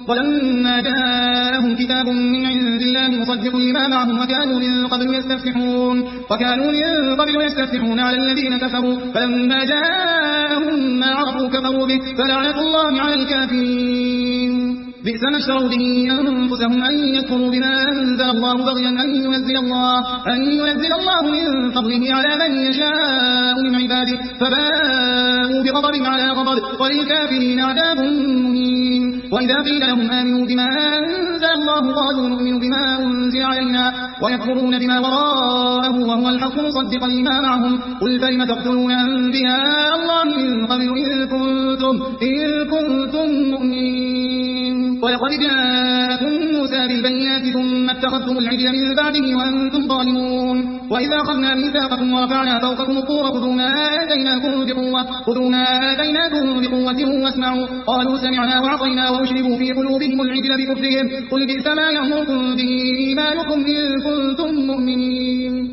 ولما جاءهم كتاب من عند الله مصدق لما معهم وكانوا من قبل يستفتحون على الذين كفروا فلما جاءهم ما عرفوا كفروا به فلعنة الله على الكافرين. بئس ما اشتروا به أنفسهم أن يكفروا بما أنزل الله بغيا أن ينزل الله من فضله على من يشاء من عباده فباءوا بغضب على غضب وللكافرين عذاب مهين. وإذا قيل لهم آمنوا بما أنزل الله قالوا نؤمن بما أنزل علينا ويكفرون بما وراءه وهو الحق مصدقا لما معهم قل فلم تقتلون أنبياء الله من قبل إن كنتم مؤمنين. ولقد جاءكم موسى بالبينات ثم اتخذتم العجل من بعده وأنتم ظالمون. وإذا أخذنا ميثاقكم ورفعنا فوقكم الطور خذوا ما آتيناكم بقوة واسمعوا قالوا سمعنا وعصينا وأشربوا في قلوبهم العجل بكفرهم قل بئس ما يأمركم به إيمانكم إن كنتم مؤمنين.